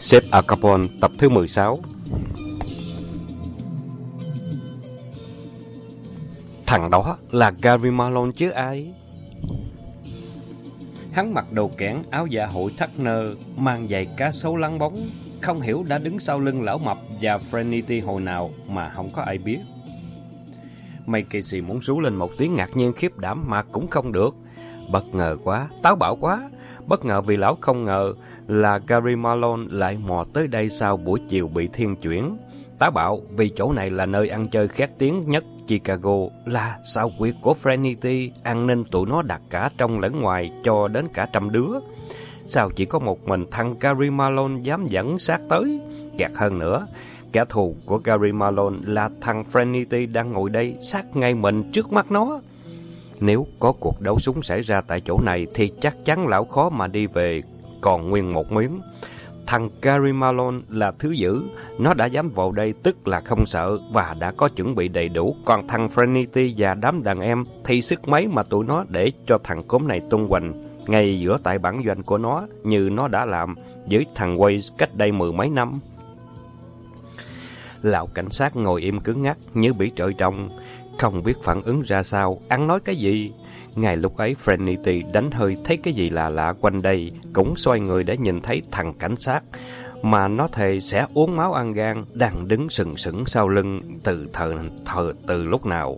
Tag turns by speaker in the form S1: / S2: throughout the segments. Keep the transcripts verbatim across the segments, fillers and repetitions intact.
S1: Sếp Al Capone tập thứ mười sáu. Thằng đó là Gary Malone chứ ai? Hắn mặc đồ kẽn, áo dạ hội thắt nơ, mang giày cá sấu lắng bóng. Không hiểu đã đứng sau lưng lão mập và Frenity hồi nào mà không có ai biết. May Casey muốn rú lên một tiếng ngạc nhiên khiếp đảm mà cũng không được. Bất ngờ quá, táo bạo quá. Bất ngờ vì lão không ngờ là Gary Malone lại mò tới đây sau buổi chiều bị thiên chuyển. Táo bạo vì chỗ này là nơi ăn chơi khét tiếng nhất Chicago, là sao quyệt của Frenity, an ninh tụi nó đặt cả trong lẫn ngoài cho đến cả trăm đứa. Sao chỉ có một mình thằng Gary Malone dám dẫn sát tới? Kẹt hơn nữa, kẻ thù của Gary Malone là thằng Frenity đang ngồi đây sát ngay mình trước mắt nó. Nếu có cuộc đấu súng xảy ra tại chỗ này thì chắc chắn lão khó mà đi về còn nguyên một miếng. Thằng Gary Malone là thứ dữ, nó đã dám vào đây tức là không sợ và đã có chuẩn bị đầy đủ. Còn thằng Frenity và đám đàn em thì sức mấy mà tụi nó để cho thằng cốm này tung hoành ngay giữa tại bản doanh của nó như nó đã làm với thằng Waze cách đây mười mấy năm. Lão cảnh sát ngồi im cứng ngắc như bị trọi trồng, không biết phản ứng ra sao, ăn nói cái gì. Ngay lúc ấy, Frenity đánh hơi thấy cái gì lạ lạ quanh đây, cũng xoay người để nhìn thấy thằng cảnh sát mà nó thề sẽ uống máu ăn gan đang đứng sừng sững sau lưng từ thời thời từ lúc nào.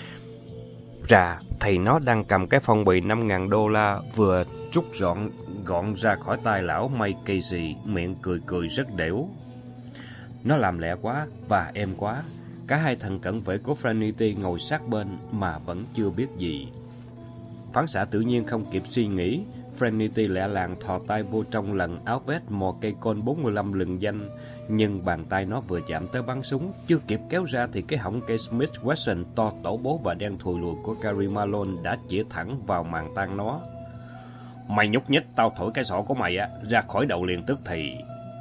S1: Ra thì nó đang cầm cái phong bì năm ngàn đô la vừa rút gọn gọn ra khỏi tay lão May Casey, miệng cười cười rất đểu. Nó làm lẹ quá và êm quá. Cả hai thằng cận vệ của Frenity ngồi sát bên mà vẫn chưa biết gì. Phán xạ tự nhiên không kịp suy nghĩ, Frenity lẹ làng thò tay vô trong lần áo vest mò cây côn bốn mươi lăm lừng danh. Nhưng bàn tay nó vừa chạm tới bắn súng, chưa kịp kéo ra thì cái họng cây Smith Wesson to tổ bố và đen thùi lùi của Gary Malone đã chĩa thẳng vào màng tang nó. Mày nhúc nhích, tao thổi cái sọ của mày á ra khỏi đầu liền tức thì.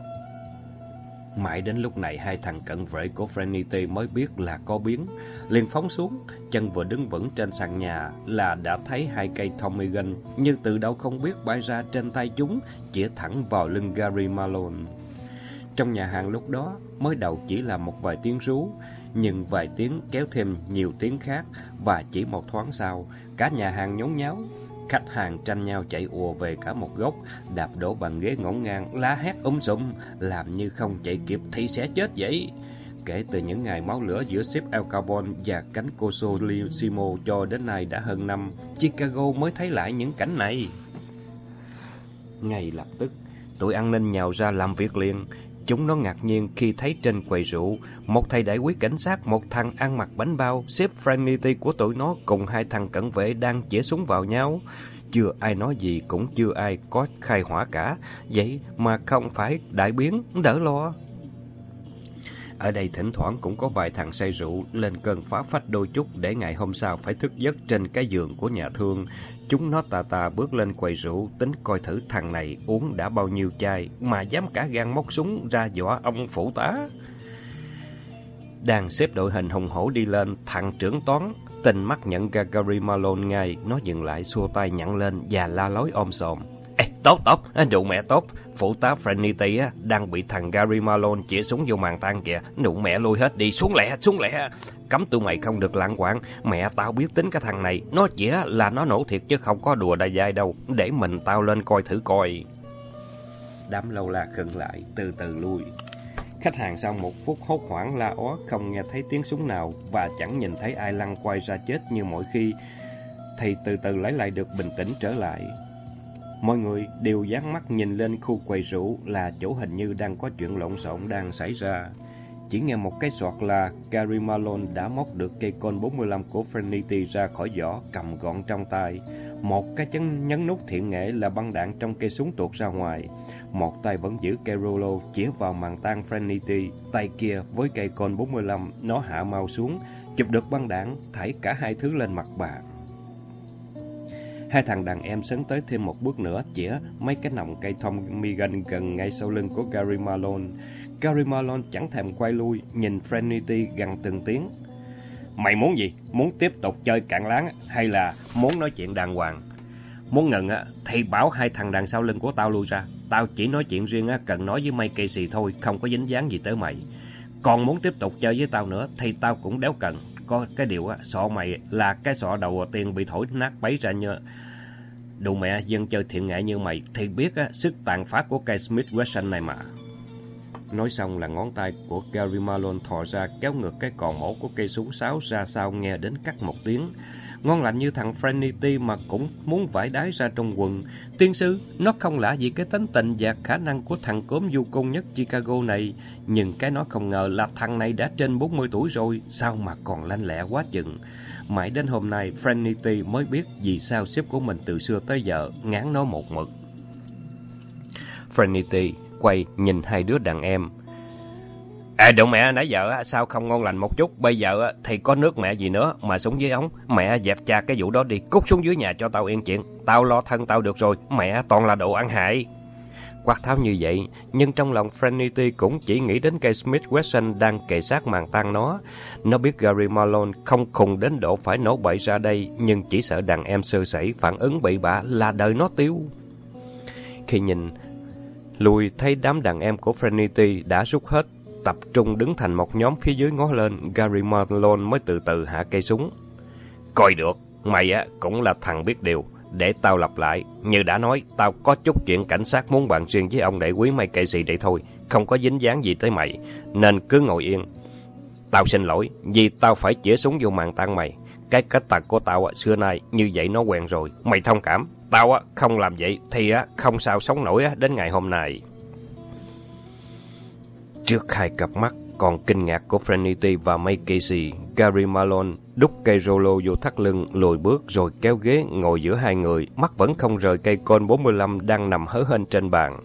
S1: Mãi đến lúc này hai thằng cận vệ của Frenity mới biết là có biến, liền phóng xuống, chân vừa đứng vững trên sàn nhà là đã thấy hai cây Tommy gun như từ đâu không biết bay ra trên tay chúng, chĩa thẳng vào lưng Gary Malone. Trong nhà hàng lúc đó mới đầu chỉ là một vài tiếng rú, nhưng vài tiếng kéo thêm nhiều tiếng khác và chỉ một thoáng sau, cả nhà hàng nhốn nháo. Khách hàng tranh nhau chạy ùa về cả một góc, đạp đổ bàn ghế ngổn ngang, la hét um sùm, làm như không chạy kịp thì sẽ chết vậy. Kể từ những ngày máu lửa giữa sếp Al Capone và cánh Colosimo cho đến nay đã hơn năm, Chicago mới thấy lại những cảnh này. Ngay lập tức, tụi an ninh nhào ra làm việc liền. Chúng nó ngạc nhiên khi thấy trên quầy rượu, một thầy đại úy cảnh sát, một thằng ăn mặc bánh bao, sếp Frenity của tụi nó cùng hai thằng cận vệ đang chĩa súng vào nhau. Chưa ai nói gì, cũng chưa ai có khai hỏa cả, vậy mà không phải đại biến, đỡ lo. Ở đây thỉnh thoảng cũng có vài thằng say rượu lên cơn phá phách đôi chút để ngày hôm sau phải thức giấc trên cái giường của nhà thương. Chúng nó tà tà bước lên quầy rượu, tính coi thử thằng này uống đã bao nhiêu chai mà dám cả gan móc súng ra dọa ông phụ tá. Đang xếp đội hình hùng hổ đi lên, thằng trưởng toán tình mắt nhận ra Gary Malone ngay, nó dừng lại xua tay nhặn lên và la lối om sòm. Ê, tốt tốt, nụ mẹ tốt, phụ tá Frenity á đang bị thằng Gary Malone chĩa súng vô màn tang kìa, nụ mẹ lui hết đi, xuống lẹ, xuống lẹ. Cấm tụi mày không được lạng quạng, mẹ tao biết tính cái thằng này, nó chĩa là nó nổ thiệt chứ không có đùa đai dai đâu, để mình tao lên coi thử coi. Đám lâu la khựng lại, từ từ lui. Khách hàng sau một phút hốt hoảng la ó, không nghe thấy tiếng súng nào và chẳng nhìn thấy ai lăn quay ra chết như mọi khi, thì từ từ lấy lại được bình tĩnh trở lại. Mọi người đều dán mắt nhìn lên khu quầy rượu là chỗ hình như đang có chuyện lộn xộn đang xảy ra. Chỉ nghe một cái soạt là Gary Malone đã móc được cây côn bốn mươi lăm của Frenity ra khỏi vỏ, cầm gọn trong tay. Một cái chân nhấn nút thiện nghệ là băng đạn trong cây súng tuột ra ngoài. Một tay vẫn giữ cây rulo chĩa vào màn tang Frenity, tay kia với cây côn bốn mươi lăm nó hạ mau xuống, chụp được băng đạn, thảy cả hai thứ lên mặt bàn. Hai thằng đàn em sấn tới thêm một bước nữa, chĩa mấy cái nòng cây Tommy gun gần ngay sau lưng của Gary Malone. Gary Malone chẳng thèm quay lui, nhìn Frenity gằn từng tiếng. Mày muốn gì? Muốn tiếp tục chơi cạn láng hay là muốn nói chuyện đàng hoàng? Muốn ngừng á, thì bảo hai thằng đằng sau lưng của tao lui ra. Tao chỉ nói chuyện riêng á, cần nói với Mike Casey thôi, không có dính dáng gì tới mày. Còn muốn tiếp tục chơi với tao nữa, thì tao cũng đéo cần. Có cái điều á, sọ mày là cái sọ đầu tiên bị thổi nát bấy ra như... Đồ mẹ dân chơi thiện nghệ như mày, thì biết á, sức tàn phá của cây Smith Wesson này mà. Nói xong là ngón tay của Gary Malone thò ra kéo ngược cái cò mổ của cây súng sáo ra sau nghe đến cắt một tiếng. Ngon lành như thằng Frenity mà cũng muốn vải đái ra trong quần. Tiên sư, nó không lạ gì cái tính tình và khả năng của thằng cốm du côn nhất Chicago này. Nhưng cái nó không ngờ là thằng này đã trên bốn mươi tuổi rồi, sao mà còn lanh lẹ quá chừng. Mãi đến hôm nay, Frenity mới biết vì sao sếp của mình từ xưa tới giờ ngán nó một mực. Frenity quay nhìn hai đứa đàn em. À đồ mẹ, nãy giờ sao không ngon lành một chút, bây giờ thì có nước mẹ gì nữa mà súng dưới ống. Mẹ dẹp cha cái vụ đó đi, cút xuống dưới nhà cho tao yên chuyện. Tao lo thân tao được rồi, mẹ toàn là đồ ăn hại. Quát tháo như vậy, nhưng trong lòng Frenity cũng chỉ nghĩ đến cây Smith Wesson đang kề sát màn tan nó. Nó biết Gary Malone không khùng đến độ phải nổ bậy ra đây, nhưng chỉ sợ đàn em sơ sẩy phản ứng bậy bạ là đời nó tiêu. Khi nhìn lùi thấy đám đàn em của Frenity đã rút hết, tập trung đứng thành một nhóm phía dưới ngó lên, Gary Malone mới từ từ hạ cây súng. Coi được, mày á cũng là thằng biết điều. Để tao lặp lại, như đã nói, tao có chút chuyện cảnh sát muốn bàn riêng với ông đại quý Mike Casey vậy thôi, không có dính dáng gì tới mày, nên cứ ngồi yên. Tao xin lỗi, vì tao phải chĩa súng vô màn tan mày. Cái cách tật của tao á, xưa nay như vậy nó quen rồi, mày thông cảm. Tao á không làm vậy thì á không sao sống nổi á đến ngày hôm nay. Trước hai cặp mắt còn kinh ngạc của Frenity và Mike Casey, Gary Malone đút cây Rolo vô thắt lưng, lùi bước rồi kéo ghế ngồi giữa hai người, mắt vẫn không rời cây Colt bốn mươi lăm đang nằm hớ hênh trên bàn.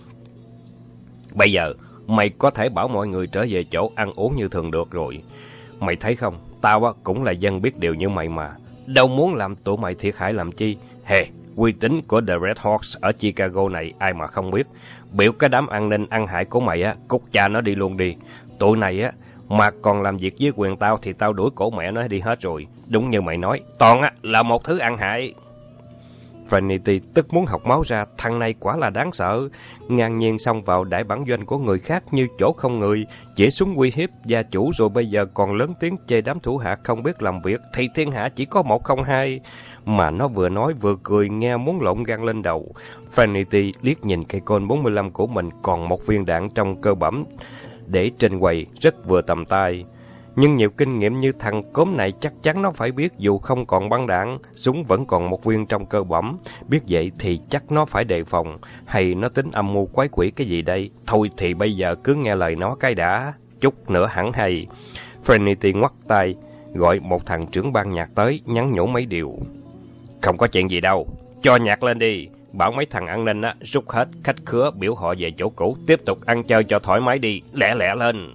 S1: Bây giờ, mày có thể bảo mọi người trở về chỗ ăn uống như thường được rồi. Mày thấy không, tao á cũng là dân biết điều như mày mà. Đâu muốn làm tụi mày thiệt hại làm chi. Hè, uy tín của The Red Hawks ở Chicago này ai mà không biết. Biểu cái đám an ninh ăn hại của mày á, cút cha nó đi luôn đi. Tụi này á, mà còn làm việc với quyền tao thì tao đuổi cổ mẹ nó đi hết rồi. Đúng như mày nói, toàn á là một thứ ăn hại. Frenity tức muốn học máu ra, thằng này quả là đáng sợ. Ngang nhiên xông vào đại bản doanh của người khác như chỗ không người, chỉ súng uy hiếp gia chủ rồi bây giờ còn lớn tiếng chê đám thủ hạ không biết làm việc, thì thiên hạ chỉ có một không hai. Mà nó vừa nói vừa cười nghe muốn lộn gan lên đầu. Frenity liếc nhìn cây Colt bốn mươi lăm của mình còn một viên đạn trong cơ bẩm để trên quầy rất vừa tầm tay. Nhưng nhiều kinh nghiệm như thằng cốm này chắc chắn nó phải biết dù không còn băng đạn, súng vẫn còn một viên trong cơ bẩm. Biết vậy thì chắc nó phải đề phòng, hay nó tính âm mưu quái quỷ cái gì đây. Thôi thì bây giờ cứ nghe lời nó cái đã, chút nữa hẳn hay. Frenity ngoắt tay, gọi một thằng trưởng ban nhạc tới, nhắn nhủ mấy điều. Không có chuyện gì đâu, cho nhạc lên đi. Bảo mấy thằng an ninh á, rút hết khách khứa biểu họ về chỗ cũ, tiếp tục ăn chơi cho thoải mái đi, lẹ lẹ lên.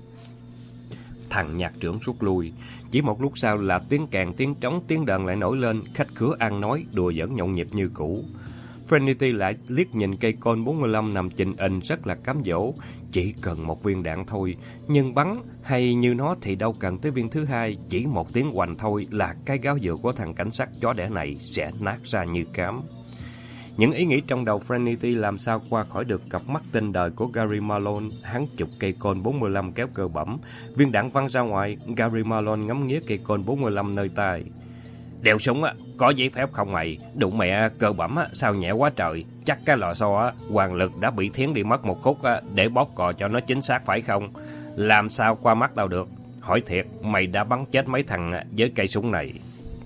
S1: Thằng nhạc trưởng rút lui. Chỉ một lúc sau là tiếng kèn, tiếng trống, tiếng đờn lại nổi lên, khách khứa ăn nói, đùa giỡn nhộn nhịp như cũ. Frenity lại liếc nhìn cây Colt bốn mươi lăm nằm chình ình rất là cám dỗ. Chỉ cần một viên đạn thôi, nhưng bắn hay như nó thì đâu cần tới viên thứ hai. Chỉ một tiếng hoành thôi là cái gáo dừa của thằng cảnh sát chó đẻ này sẽ nát ra như cám. Những ý nghĩ trong đầu Frenity làm sao qua khỏi được cặp mắt tinh đời của Gary Malone. Hắn chụp cây Colt bốn mươi lăm kéo cơ bẩm, viên đạn văng ra ngoài. Gary Malone ngắm nghía cây Colt bốn mươi lăm nơi tay. Đeo súng á, có giấy phép không mày? Đụng mẹ cơ bẩm á, sao nhẹ quá trời? Chắc cái lò xo á, hoàng lực đã bị thiến đi mất một khúc á, để bóp cò cho nó chính xác phải không? Làm sao qua mắt tao được? Hỏi thiệt, mày đã bắn chết mấy thằng với cây súng này?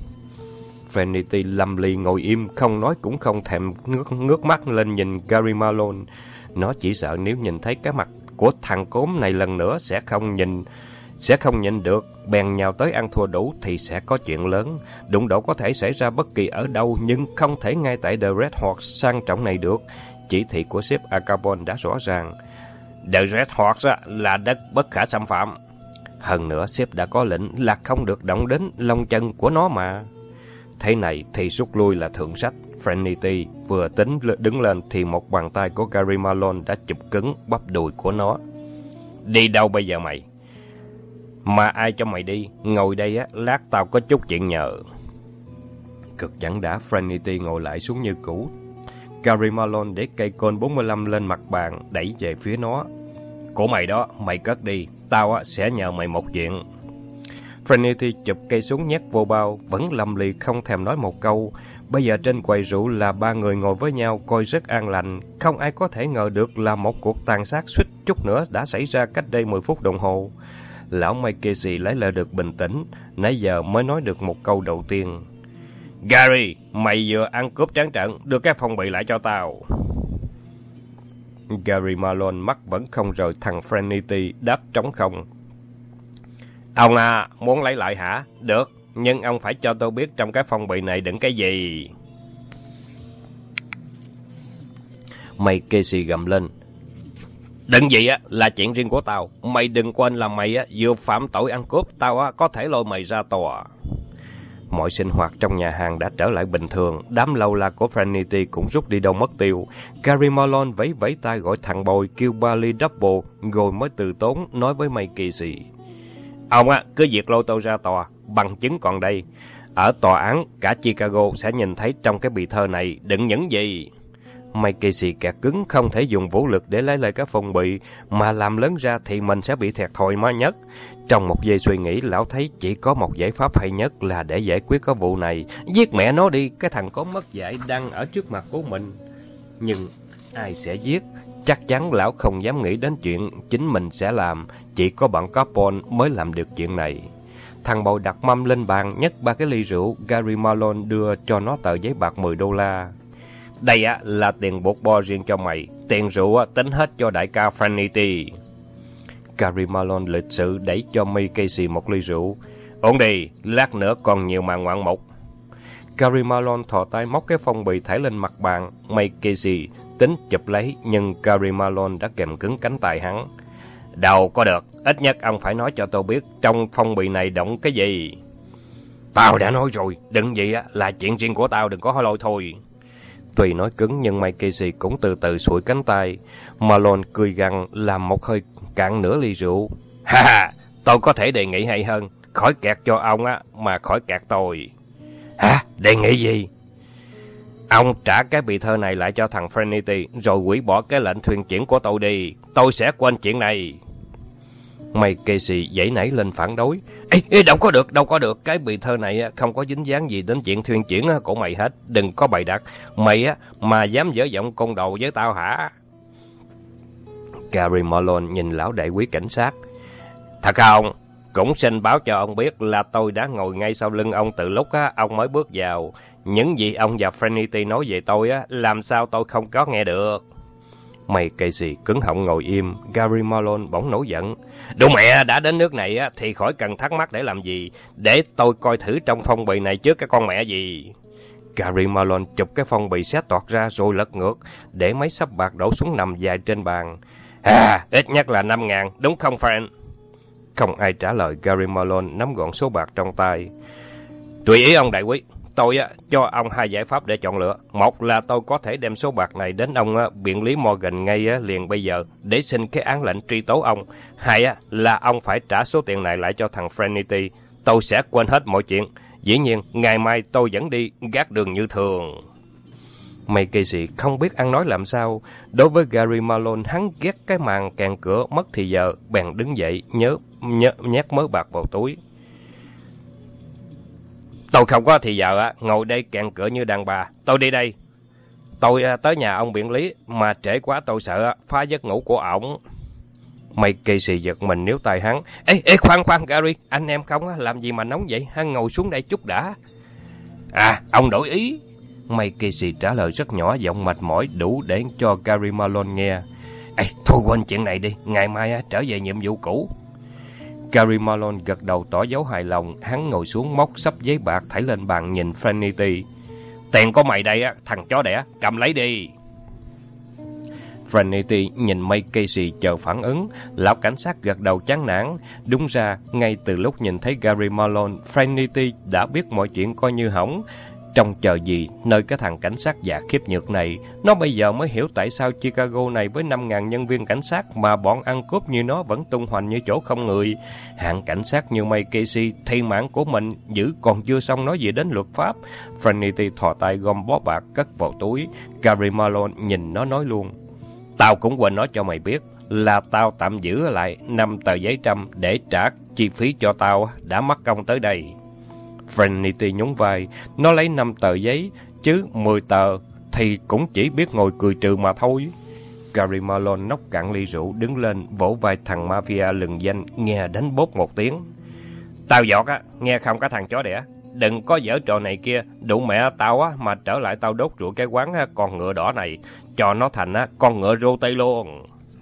S1: Frenity lầm lì ngồi im, không nói cũng không thèm ngước, ngước mắt lên nhìn Gary Malone. Nó chỉ sợ nếu nhìn thấy cái mặt của thằng cốm này lần nữa sẽ không nhìn, sẽ không nhìn được, bèn nhào tới ăn thua đủ thì sẽ có chuyện lớn. Đụng độ có thể xảy ra bất kỳ ở đâu, nhưng không thể ngay tại The Red Hawks sang trọng này được. Chỉ thị của sếp Acapon đã rõ ràng. The Red Hawks là đất bất khả xâm phạm. Hơn nữa, sếp đã có lệnh là không được động đến lông chân của nó mà. Thế này thì rút lui là thượng sách. Frenity vừa tính đứng lên thì một bàn tay của Gary Malone đã chụp cứng bắp đùi của nó. Đi đâu bây giờ mày? Mà ai cho mày đi? Ngồi đây á, lát tao có chút chuyện nhờ. Cực chẳng đã, Franity ngồi lại xuống như cũ. Gary Malone để cây côn bốn mươi lăm lên mặt bàn, đẩy về phía nó. Của mày đó, mày cất đi, tao á sẽ nhờ mày một chuyện. Franity chụp cây súng nhét vô bao, vẫn lầm lì không thèm nói một câu. Bây giờ trên quầy rượu là ba người ngồi với nhau, coi rất an lành. Không ai có thể ngờ được là một cuộc tàn sát suýt chút nữa đã xảy ra cách đây mười phút đồng hồ. Lão Mike Casey lấy lại được bình tĩnh, nãy giờ mới nói được một câu đầu tiên. Gary, mày vừa ăn cướp trắng trợn, đưa cái phong bì lại cho tao. Gary Malone mắt vẫn không rời thằng Franity, đáp trống không. Ông à, muốn lấy lại hả? Được, nhưng ông phải cho tôi biết trong cái phong bì này đựng cái gì. Mike Casey gầm lên. Đừng gì á, là chuyện riêng của tao. Mày đừng quên là mày á vừa phạm tội ăn cướp, tao á có thể lôi mày ra tòa. Mọi sinh hoạt trong nhà hàng đã trở lại bình thường, đám lâu la của Franity cũng rút đi đâu mất tiêu. Gary Malone vẫy vẫy tay gọi thằng bồi kêu ba ly double, rồi mới từ tốn nói với Mike Casey. Ông á, cứ việc lôi tôi ra tòa, bằng chứng còn đây. Ở tòa án, cả Chicago sẽ nhìn thấy trong cái bì thơ này đựng những gì. Mike Casey kẹt cứng, không thể dùng vũ lực để lấy lại các phong bì, mà làm lớn ra thì mình sẽ bị thiệt thòi má nhất. Trong một giây suy nghĩ, lão thấy chỉ có một giải pháp hay nhất là để giải quyết cái vụ này. Giết mẹ nó đi, cái thằng có mất dạy đang ở trước mặt của mình. Nhưng ai sẽ giết? Chắc chắn lão không dám nghĩ đến chuyện chính mình sẽ làm, chỉ có bọn Capone mới làm được chuyện này. Thằng bầu đặt mâm lên bàn, nhấc ba cái ly rượu, Gary Malone đưa cho nó tờ giấy bạc mười đô la. Đây á là tiền bột bo riêng cho mày, tiền rượu á tính hết cho đại ca Franity. Gary Malone lịch sự đẩy cho Mike Casey một ly rượu. Uống đi, lát nữa còn nhiều màn ngoạn mục. Gary Malone thò tay móc cái phong bì thảy lên mặt bàn. Mike Casey tính chụp lấy, nhưng Gary Malone đã kềm cứng cánh tay hắn. Đâu có được, ít nhất ông phải nói cho tôi biết trong phong bì này đựng cái gì. Tao đã nói rồi, đừng gì á là chuyện riêng của tao, đừng có hỏi lôi thôi. Tuy nói cứng nhưng Mike Casey cũng từ từ xuôi cánh tay. Malone cười gằn làm một hơi cạn nửa ly rượu. Ha ha, tôi có thể đề nghị hay hơn, khỏi kẹt cho ông á mà khỏi kẹt tôi. Hả? Đề nghị gì? Ông trả cái bì thơ này lại cho thằng Franity, rồi hủy bỏ cái lệnh thuyền chuyển của tôi đi. Tôi sẽ quên chuyện này. Mike Casey giãy nảy lên phản đối. Ê, ê, đâu có được, đâu có được. Cái bì thơ này không có dính dáng gì đến chuyện thuyền chuyển của mày hết. Đừng có bày đặt. Mày á mà dám dở giọng côn đồ với tao hả? Gary Malone nhìn lão đại quý cảnh sát. Thật không? Cũng xin báo cho ông biết là tôi đã ngồi ngay sau lưng ông từ lúc á ông mới bước vào. Những gì ông và Franity nói về tôi á, làm sao tôi không có nghe được? Mike Casey cứng họng ngồi im. Gary Malone bỗng nổi giận. Đồ mẹ, đã đến nước này á thì khỏi cần thắc mắc để làm gì. Để tôi coi thử trong phong bì này trước cái con mẹ gì. Gary Malone chụp cái phong bì xé toạc ra rồi lật ngược, để mấy sắp bạc đổ xuống nằm dài trên bàn. À, ít nhất là năm ngàn, đúng không Frank? Không ai trả lời. Gary Malone nắm gọn số bạc trong tay. Tùy ý ông đại quý. Tôi á, cho ông hai giải pháp để chọn lựa. Một là tôi có thể đem số bạc này đến ông á, biện lý Morgan ngay á, liền bây giờ để xin cái án lệnh truy tố ông. Hai á, là ông phải trả số tiền này lại cho thằng Franity. Tôi sẽ quên hết mọi chuyện. Dĩ nhiên, ngày mai tôi vẫn đi gác đường như thường. Mike Casey không biết ăn nói làm sao. Đối với Gary Malone, hắn ghét cái màn kèn cửa mất thì giờ, bèn đứng dậy, nhớ, nhớ nhét mớ bạc vào túi. Tôi không có thì giờ á, ngồi đây kẹn cửa như đàn bà. Tôi đi đây. Tôi à, tới nhà ông biện lý, mà trễ quá tôi sợ á, phá giấc ngủ của ổng. Mike Casey giật mình níu tay hắn. Ê, ê, khoan khoan Gary, anh em không á, làm gì mà nóng vậy? Hắn ngồi xuống đây chút đã. À, ông đổi ý. Mike Casey trả lời rất nhỏ, giọng mệt mỏi đủ để cho Gary Malone nghe. Ê, thôi quên chuyện này đi, ngày mai á, trở về nhiệm vụ cũ. Gary Malone gật đầu tỏ dấu hài lòng. Hắn ngồi xuống móc sắp giấy bạc thảy lên bàn nhìn Franity. Tiền của mày đây á, thằng chó đẻ, cầm lấy đi. Franity nhìn Mike Casey chờ phản ứng. Lão cảnh sát gật đầu chán nản. Đúng ra, ngay từ lúc nhìn thấy Gary Malone, Franity đã biết mọi chuyện coi như hỏng. Trông chờ gì nơi cái thằng cảnh sát già khiếp nhược này. Nó bây giờ mới hiểu tại sao Chicago này với năm ngàn nhân viên cảnh sát mà bọn ăn cướp như nó vẫn tung hoành như chỗ không người. Hạng cảnh sát như Mike Casey, thi mạng của mình giữ còn chưa xong nói gì đến luật pháp. Franity thò tay gom bó bạc cất vào túi. Gary Malone nhìn nó nói luôn. Tao cũng quên nói cho mày biết là tao tạm giữ lại năm tờ giấy trăm để trả chi phí cho tao đã mất công tới đây. Franity nhún vai, nó lấy năm tờ giấy, chứ mười tờ thì cũng chỉ biết ngồi cười trừ mà thôi. Gary Malone nốc cạn ly rượu, đứng lên, vỗ vai thằng mafia lừng danh, nghe đánh bốp một tiếng. Tao giọt á, nghe không cả thằng chó đẻ. Đừng có giở trò này kia, đủ mẹ tao á, mà trở lại tao đốt rượu cái quán á, con ngựa đỏ này, cho nó thành á, con ngựa rô tây luôn.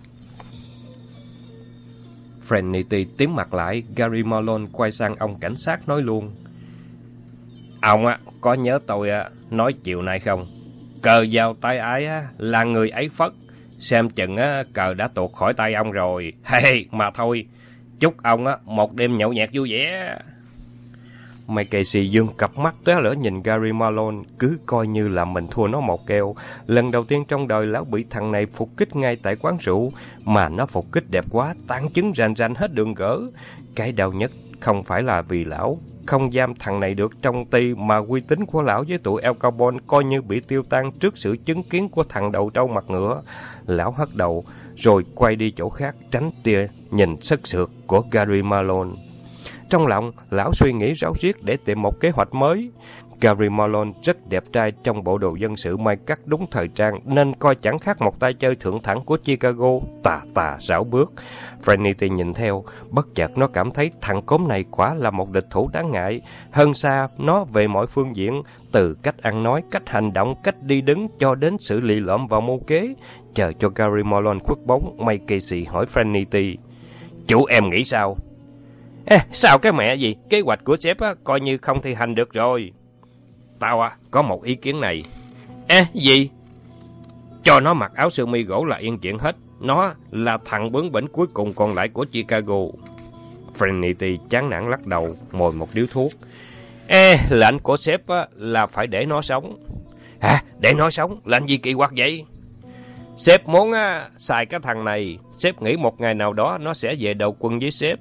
S1: Franity tím mặt lại, Gary Malone quay sang ông cảnh sát nói luôn. Ông á, có nhớ tôi á, nói chiều nay không? Cờ vào tay ai á, là người ấy phất. Xem chừng á, cờ đã tuột khỏi tay ông rồi. Hey, mà thôi, chúc ông á, một đêm nhậu nhẹt vui vẻ. Mike Casey dương cặp mắt tóe lửa nhìn Gary Malone, cứ coi như là mình thua nó một keo. Lần đầu tiên trong đời lão bị thằng này phục kích ngay tại quán rượu, mà nó phục kích đẹp quá, tán chứng rành rành hết đường gỡ. Cái đau nhất không phải là vì lão không giam thằng này được trong ty, mà uy tín của lão với tụi El Capone coi như bị tiêu tan trước sự chứng kiến của thằng đầu trâu mặt ngựa. Lão hất đầu, rồi quay đi chỗ khác, tránh tia nhìn sức sượt của Gary Malone. Trong lòng, lão suy nghĩ ráo riết để tìm một kế hoạch mới. Gary Malone rất đẹp trai trong bộ đồ dân sự may cắt đúng thời trang, nên coi chẳng khác một tay chơi thượng thẳng của Chicago, tà tà rảo bước. Franity nhìn theo, bất chợt nó cảm thấy thằng cốm này quả là một địch thủ đáng ngại. Hơn xa, nó về mọi phương diện, từ cách ăn nói, cách hành động, cách đi đứng, cho đến sự lì lợm và mưu kế. Chờ cho Gary Malone khuất bóng, Mike Casey hỏi Franity. Chủ em nghĩ sao? Ê, sao cái mẹ gì? Kế hoạch của sếp á, coi như không thi hành được rồi. Tao à, có một ý kiến này. Ê, gì? Cho nó mặc áo sơ mi gỗ là yên chuyện hết. Nó là thằng bướng bỉnh cuối cùng còn lại của Chicago. Franity chán nản lắc đầu, mồi một điếu thuốc. Ê, lệnh của sếp á, là phải để nó sống. Hả? Để nó sống? Lệnh gì kỳ quặc vậy? Sếp muốn á, xài cái thằng này. Sếp nghĩ một ngày nào đó nó sẽ về đầu quân với sếp.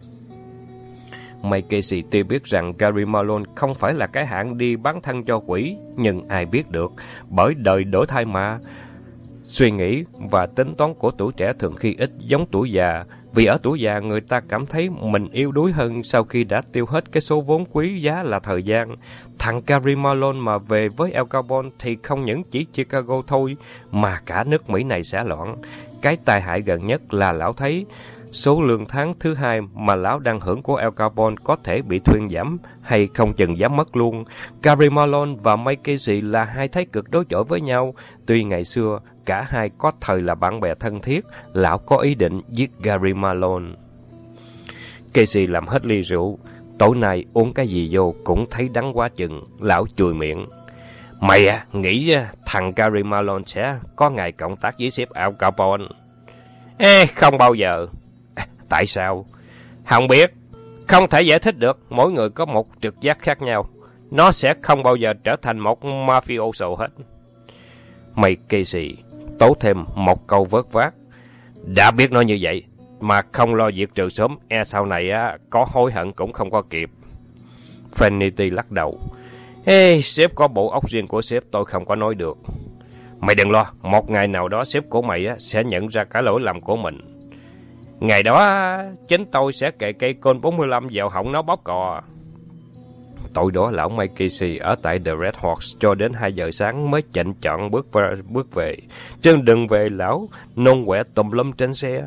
S1: Mike Casey tuy biết rằng Gary Malone không phải là cái hạng đi bán thân cho quỷ, nhưng ai biết được, bởi đời đổi thay mà. Suy nghĩ và tính toán của tuổi trẻ thường khi ít giống tuổi già, vì ở tuổi già người ta cảm thấy mình yếu đuối hơn sau khi đã tiêu hết cái số vốn quý giá là thời gian. Thằng Gary Malone mà về với El Capone thì không những chỉ Chicago thôi, mà cả nước Mỹ này sẽ loạn. Cái tai hại gần nhất là lão thấy số lương tháng thứ hai mà lão đang hưởng của El Capone có thể bị thuyên giảm hay không chừng giảm mất luôn. Gary Malone và Mike Casey là hai thái cực đối chọi với nhau. Tuy ngày xưa cả hai có thời là bạn bè thân thiết, lão có ý định giết Gary Malone. Casey làm hết ly rượu. Tối nay uống cái gì vô cũng thấy đắng quá chừng. Lão chùi miệng. Mày à, nghĩ thằng Gary Malone sẽ có ngày cộng tác với sếp El Capone? Ê, không bao giờ. Tại sao? Không biết. Không thể giải thích được. Mỗi người có một trực giác khác nhau. Nó sẽ không bao giờ trở thành một mafioso hết. Mike Casey tố thêm một câu vớt vát. Đã biết nó như vậy, mà không lo diệt trừ sớm, e sau này á, có hối hận cũng không có kịp. Franity lắc đầu. Ê, sếp có bộ óc riêng của sếp, tôi không có nói được. Mày đừng lo, một ngày nào đó sếp của mày á, sẽ nhận ra cái lỗi lầm của mình. Ngày đó, chính tôi sẽ kệ cây côn bốn mươi lăm vào họng nó bóp cò. Tối đó, lão Mike Casey ở tại The Red Horse cho đến hai giờ sáng mới chạnh chọn bước về. Bước về. Trên đường về, lão nôn quẹ tùm lum trên xe.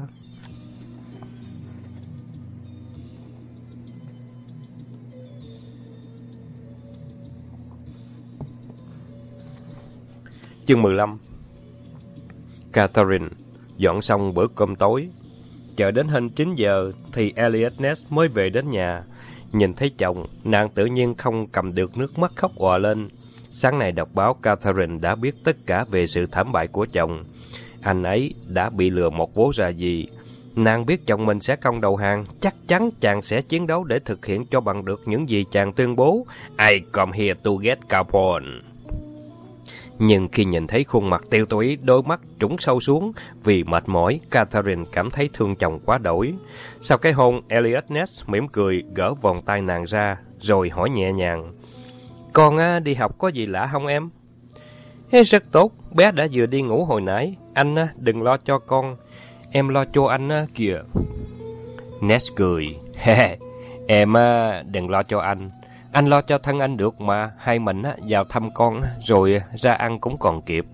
S1: Chương mười lăm. Catherine dọn xong bữa cơm tối. Chờ đến hơn chín giờ thì Elliot Ness mới về đến nhà. Nhìn thấy chồng, nàng tự nhiên không cầm được nước mắt khóc òa lên. Sáng nay đọc báo, Catherine đã biết tất cả về sự thảm bại của chồng. Anh ấy đã bị lừa một vố ra gì. Nàng biết chồng mình sẽ không đầu hàng, chắc chắn chàng sẽ chiến đấu để thực hiện cho bằng được những gì chàng tuyên bố. I come here to get Capone. Nhưng khi nhìn thấy khuôn mặt tiêu tụy, đôi mắt trũng sâu xuống vì mệt mỏi, Catherine cảm thấy thương chồng quá đỗi. Sau cái hôn, Eliot Ness mỉm cười gỡ vòng tay nàng ra, rồi hỏi nhẹ nhàng: Con á, đi học có gì lạ không em? Rất tốt, bé đã vừa đi ngủ hồi nãy. Anh á, đừng lo cho con, em lo cho anh á, kìa. Ness cười: Em á, đừng lo cho anh. Anh lo cho thân anh được mà, hai mình á, vào thăm con rồi ra ăn cũng còn kịp.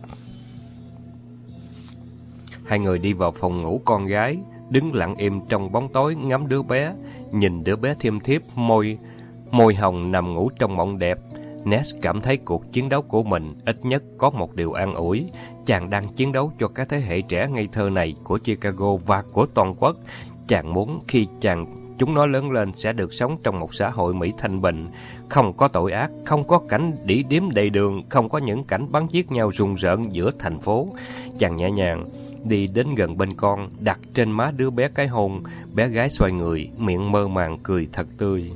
S1: Hai người đi vào phòng ngủ con gái, đứng lặng im trong bóng tối ngắm đứa bé, nhìn đứa bé thiêm thiếp, môi, môi hồng nằm ngủ trong mộng đẹp. Ness cảm thấy cuộc chiến đấu của mình ít nhất có một điều an ủi. Chàng đang chiến đấu cho các thế hệ trẻ ngây thơ này của Chicago và của toàn quốc. Chàng muốn khi chàng chúng nó lớn lên sẽ được sống trong một xã hội Mỹ thanh bình, không có tội ác, không có cảnh đỉ điếm đầy đường, không có những cảnh bắn giết nhau rùng rợn giữa thành phố. Chàng nhẹ nhàng đi đến gần bên con, đặt trên má đứa bé cái hôn. Bé gái xoay người, miệng mơ màng cười thật tươi.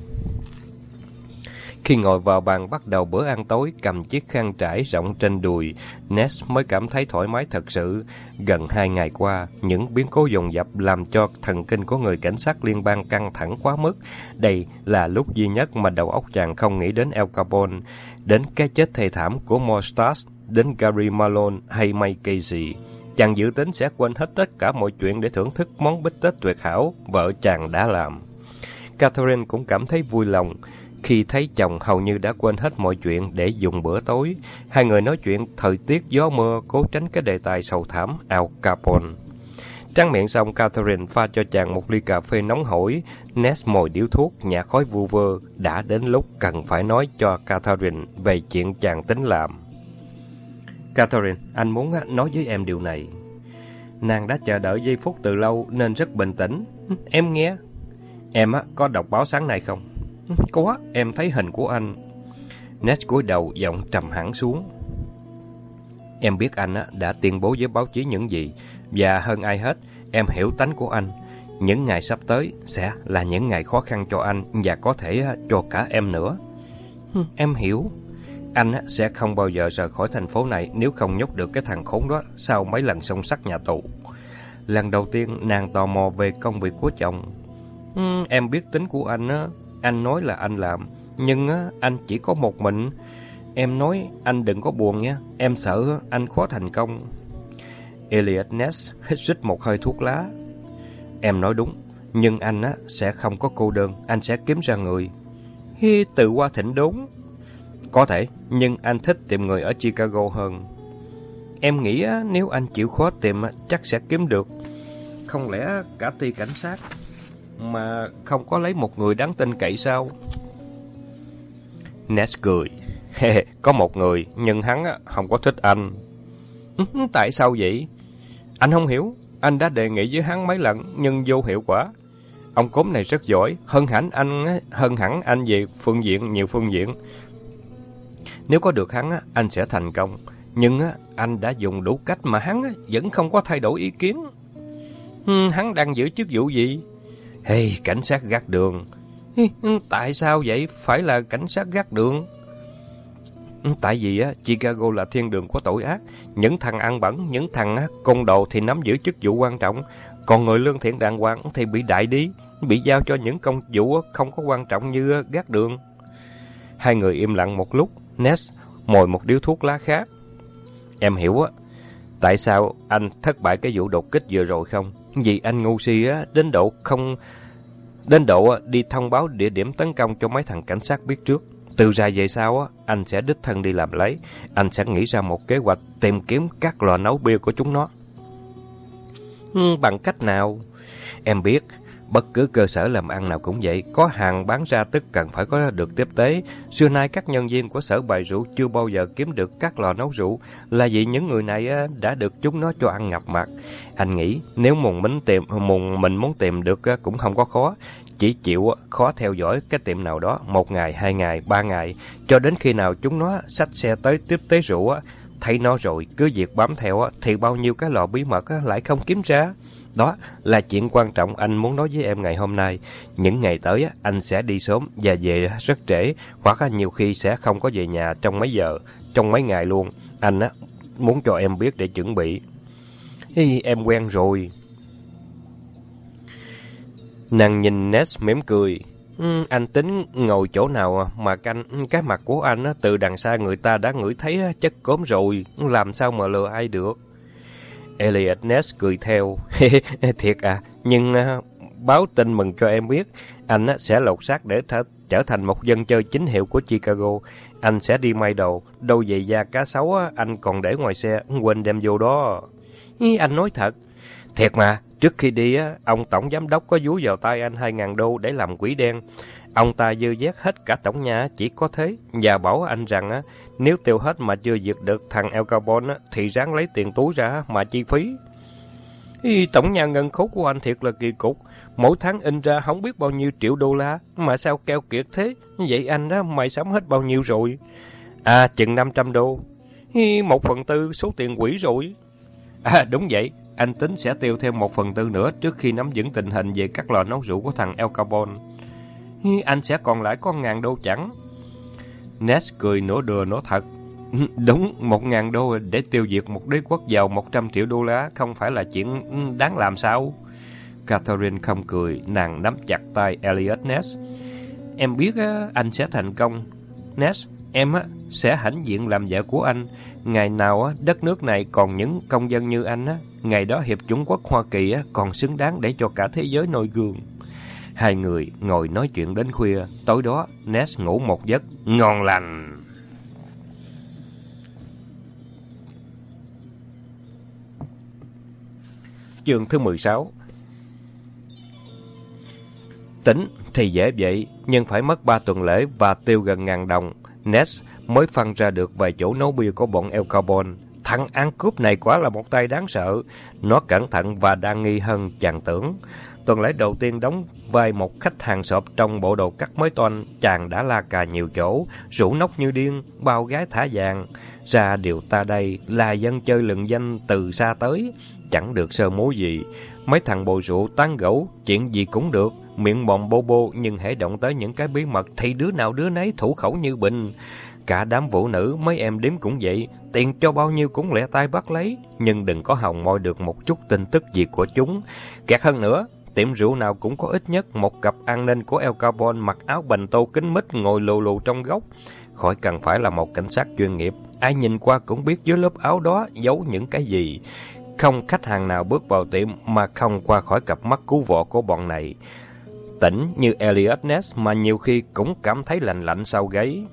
S1: Khi ngồi vào bàn bắt đầu bữa ăn tối, cầm chiếc khăn trải rộng trên đùi, Ness mới cảm thấy thoải mái thật sự. Gần hai ngày qua, những biến cố dồn dập làm cho thần kinh của người cảnh sát liên bang căng thẳng quá mức. Đây là lúc duy nhất mà đầu óc chàng không nghĩ đến Al Capone, đến cái chết thê thảm của Mostas, đến Gary Malone hay May Casey. Chàng dự tính sẽ quên hết tất cả mọi chuyện để thưởng thức món bít tết tuyệt hảo vợ chàng đã làm. Catherine cũng cảm thấy vui lòng khi thấy chồng hầu như đã quên hết mọi chuyện để dùng bữa tối. Hai người nói chuyện thời tiết gió mưa, cố tránh cái đề tài sầu thảm Al Capone. Tráng miệng xong, Catherine pha cho chàng một ly cà phê nóng hổi. Ness mồi điếu thuốc, nhả khói vu vơ. Đã đến lúc cần phải nói cho Catherine về chuyện chàng tính làm. Catherine, anh muốn nói với em điều này. Nàng đã chờ đợi giây phút từ lâu nên rất bình tĩnh. Em nghe. Em có đọc báo sáng nay không? Có, em thấy hình của anh. Ness cúi đầu, giọng trầm hẳn xuống. Em biết anh đã tuyên bố với báo chí những gì, và hơn ai hết, em hiểu tánh của anh. Những ngày sắp tới sẽ là những ngày khó khăn cho anh và có thể cho cả em nữa. Em hiểu. Anh sẽ không bao giờ rời khỏi thành phố này nếu không nhốt được cái thằng khốn đó sau mấy lần xông xắc nhà tù. Lần đầu tiên nàng tò mò về công việc của chồng. Ừ, em biết tính của anh á. Anh nói là anh làm, nhưng á, anh chỉ có một mình. Em nói anh đừng có buồn nha, em sợ anh khó thành công. Eliot Ness hít xích một hơi thuốc lá. Em nói đúng, nhưng anh á, sẽ không có cô đơn, anh sẽ kiếm ra người. Hi, từ qua thỉnh đốn. Có thể, nhưng anh thích tìm người ở Chicago hơn. Em nghĩ á, nếu anh chịu khó tìm chắc sẽ kiếm được. Không lẽ cả ty cảnh sát mà không có lấy một người đáng tin cậy sao? Ness cười. Có một người, nhưng hắn không có thích anh. Tại sao vậy? Anh không hiểu. Anh đã đề nghị với hắn mấy lần, nhưng vô hiệu quả. Ông cốm này rất giỏi, hơn hẳn anh, hơn hẳn anh về phương diện, nhiều phương diện. Nếu có được hắn, anh sẽ thành công. Nhưng anh đã dùng đủ cách mà hắn vẫn không có thay đổi ý kiến. Hắn đang giữ chức vụ gì? Hey, cảnh sát gác đường. Tại sao vậy? Phải là cảnh sát gác đường? Tại vì á, Chicago là thiên đường của tội ác. Những thằng ăn bẩn, những thằng á, côn đồ thì nắm giữ chức vụ quan trọng. Còn người lương thiện đàng hoàng thì bị đại đi, bị giao cho những công vụ không có quan trọng như gác đường. Hai người im lặng một lúc. Ness mồi một điếu thuốc lá khác. Em hiểu á, tại sao anh thất bại cái vụ đột kích vừa rồi không? Vì anh ngu si á, đến độ không đến độ đi thông báo địa điểm tấn công cho mấy thằng cảnh sát biết trước. Từ ra về sau á, anh sẽ đích thân đi làm lấy. Anh sẽ nghĩ ra một kế hoạch tìm kiếm các lò nấu bia của chúng nó. Ừ, bằng cách nào? Em biết, bất cứ cơ sở làm ăn nào cũng vậy, có hàng bán ra tức cần phải có được tiếp tế. Xưa nay các nhân viên của sở bày rượu chưa bao giờ kiếm được các lò nấu rượu, là vì những người này đã được chúng nó cho ăn ngập mặt. Anh nghĩ nếu mùng mình tìm mùng mình muốn tìm được cũng không có khó, chỉ chịu khó theo dõi cái tiệm nào đó một ngày, hai ngày, ba ngày, cho đến khi nào chúng nó xách xe tới tiếp tế rượu. thấy nó rồi, cứ việc bám theo thì bao nhiêu cái lò bí mật lại không kiếm ra. Đó là chuyện quan trọng anh muốn nói với em ngày hôm nay. Những ngày tới anh sẽ đi sớm và về rất trễ, hoặc nhiều khi sẽ không có về nhà trong mấy giờ, trong mấy ngày luôn. Anh muốn cho em biết để chuẩn bị. Hi, em quen rồi. Nàng nhìn Ness mỉm cười. Ừ, anh tính ngồi chỗ nào mà canh cái mặt của anh từ đằng xa người ta đã ngửi thấy chất cốm rồi, làm sao mà lừa ai được. Elliot Ness cười theo. Thiệt à, nhưng uh, báo tin mừng cho em biết, anh uh, sẽ lột xác để th trở thành một dân chơi chính hiệu của Chicago. Anh sẽ đi may đồ, đâu giày da cá sấu uh, anh còn để ngoài xe, quên đem vô đó. Ý, anh nói thật. Thiệt mà, trước khi đi, uh, ông tổng giám đốc có vú vào tay anh hai ngàn đô để làm quỹ đen. Ông ta dư vét hết cả tổng nhà, chỉ có thế, và bảo anh rằng á, nếu tiêu hết mà chưa diệt được thằng El Capone á, thì ráng lấy tiền túi ra mà chi phí. Ý, tổng nhà ngân khố của anh thiệt là kỳ cục, mỗi tháng in ra không biết bao nhiêu triệu đô la, mà sao keo kiệt thế, vậy anh á, mày sống hết bao nhiêu rồi? À, chừng năm trăm đô, Ý, một phần tư số tiền quỹ rồi. À, đúng vậy, anh tính sẽ tiêu thêm một phần tư nữa trước khi nắm vững tình hình về các lò nấu rượu của thằng El Capone. Anh sẽ còn lại có ngàn đô chẳng? Ness cười nửa đùa nửa thật. Đúng, một ngàn đô để tiêu diệt một đế quốc giàu một trăm triệu đô la không phải là chuyện đáng làm sao? Catherine không cười, nàng nắm chặt tay Elliot Ness. Em biết anh sẽ thành công. Ness, em sẽ hãnh diện làm vợ của anh. Ngày nào đất nước này còn những công dân như anh, ngày đó Hiệp chủng quốc Hoa Kỳ còn xứng đáng để cho cả thế giới noi gương. Hai người ngồi nói chuyện đến khuya. Tối đó, Ness ngủ một giấc ngon lành. Chương thứ mười sáu. Tính thì dễ vậy, nhưng phải mất ba tuần lễ và tiêu gần ngàn đồng. Ness mới phân ra được vài chỗ nấu bia của bọn El Capone. Thằng ăn cướp này quả là một tay đáng sợ. Nó cẩn thận và đa nghi hơn chàng tưởng. Tuần lễ đầu tiên đóng vai một khách hàng sộp trong bộ đồ cắt mới toanh, chàng đã la cà nhiều chỗ, rủ nóc như điên, bao gái thả vàng. Ra điều ta đây là dân chơi lừng danh từ xa tới, chẳng được sơ múa gì. Mấy thằng bồ rượu tán gẫu, chuyện gì cũng được, miệng mồm bô bô, nhưng hễ động tới những cái bí mật thì đứa nào đứa nấy thủ khẩu như bình. Cả đám vũ nữ, mấy em điếm cũng vậy, tiền cho bao nhiêu cũng lẹ tay bắt lấy, nhưng đừng có hòng moi được một chút tin tức gì của chúng. Kẹt hơn nữa, tiệm rượu nào cũng có ít nhất một cặp an ninh của El Capone mặc áo bành tô kín mít ngồi lù lù trong góc. Khỏi cần phải là một cảnh sát chuyên nghiệp, ai nhìn qua cũng biết dưới lớp áo đó giấu những cái gì. Không khách hàng nào bước vào tiệm mà không qua khỏi cặp mắt cứu vọ của bọn này. Tỉnh như Elliot Ness mà nhiều khi cũng cảm thấy lạnh lạnh sau gáy.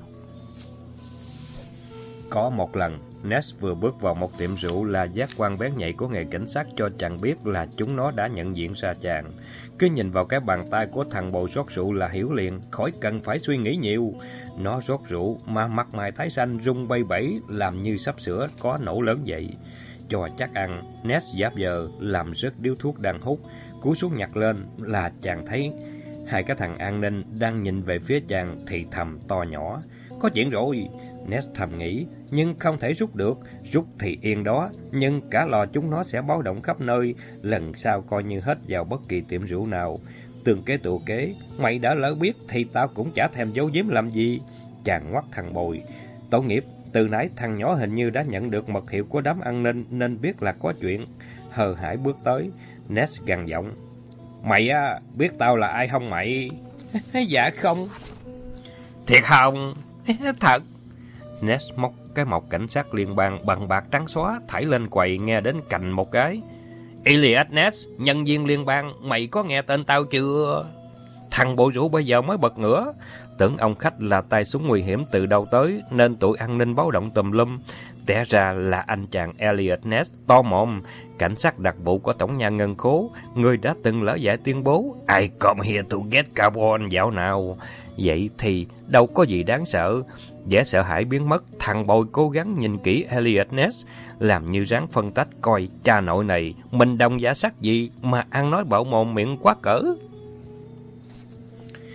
S1: Có một lần, Ness vừa bước vào một tiệm rượu là giác quan bén nhạy của nghề cảnh sát cho chàng biết là chúng nó đã nhận diện ra chàng. Cứ nhìn vào cái bàn tay của thằng bồ rót rượu là hiểu liền, khỏi cần phải suy nghĩ nhiều. Nó rót rượu mà mặt mày tái xanh rung bay bẩy làm như sắp sửa có nổ lớn vậy. Cho chắc ăn, Ness giáp giờ làm rớt điếu thuốc đang hút, cúi xuống nhặt lên là chàng thấy hai cái thằng an ninh đang nhìn về phía chàng thì thầm to nhỏ. Có chuyện rồi, Ness thầm nghĩ, nhưng không thể rút được, rút thì yên đó, nhưng cả lò chúng nó sẽ báo động khắp nơi, lần sau coi như hết vào bất kỳ tiệm rượu nào. Tương kế tựu kế, mày đã lỡ biết thì tao cũng chả thèm giấu giếm làm gì. Chàng ngoắt thằng bồi. Tội nghiệp, từ nãy thằng nhỏ hình như đã nhận được mật hiệu của đám an ninh nên biết là có chuyện. Hờ hãi bước tới, Ness gằn giọng. Mày á, biết tao là ai không mày? Dạ không. Thiệt không? Thật. Ness móc cái mộc cảnh sát liên bang bằng bạc trắng xóa, thảy lên quầy nghe đến cạnh một cái. Elliot Ness, nhân viên liên bang, mày có nghe tên tao chưa? Thằng bộ rượu bây giờ mới bật ngửa. Tưởng ông khách là tay súng nguy hiểm từ đâu tới, nên tụi an ninh báo động tùm lum. Té ra là anh chàng Elliot Ness, to mồm, cảnh sát đặc vụ của tổng nhà ngân khố, người đã từng lỡ dại tuyên bố I come here to get Capone dạo nào. Vậy thì đâu có gì đáng sợ. Vẻ sợ hãi biến mất, thằng bồi cố gắng nhìn kỹ Elliot Ness, làm như ráng phân tách coi cha nội này mình đồng giả sắc gì mà ăn nói bạo mồm miệng quá cỡ.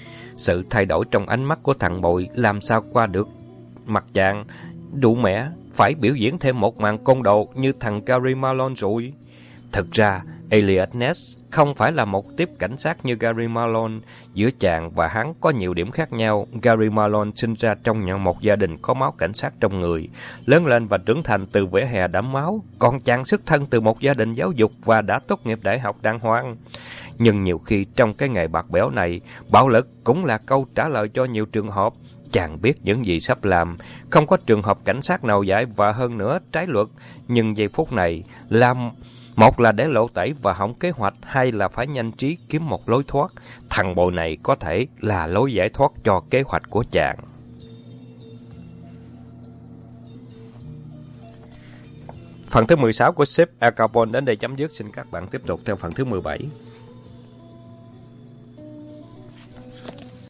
S1: Sự thay đổi trong ánh mắt của thằng bội làm sao qua được mặt chàng. Đủ mẹ, phải biểu diễn thêm một màn côn đồ như thằng Gary Malone rồi. Thực ra, Eliot Ness không phải là một tiếp cảnh sát như Gary Malone. Giữa chàng và hắn có nhiều điểm khác nhau. Gary Malone sinh ra trong nhận một gia đình có máu cảnh sát trong người, lớn lên và trưởng thành từ vỉa hè đẫm máu, còn chàng xuất thân từ một gia đình giáo dục và đã tốt nghiệp đại học đàng hoàng. Nhưng nhiều khi trong cái nghề bạc bẽo này, bạo lực cũng là câu trả lời cho nhiều trường hợp. Chàng biết những gì sắp làm, không có trường hợp cảnh sát nào dạy và hơn nữa trái luật. Nhưng giây phút này, làm một là để lộ tẩy và hỏng kế hoạch, hai là phải nhanh trí kiếm một lối thoát. Thằng bồ này có thể là lối giải thoát cho kế hoạch của chàng. Phần thứ mười sáu của ship Al Capone đến đây chấm dứt. Xin các bạn tiếp tục theo phần thứ mười bảy.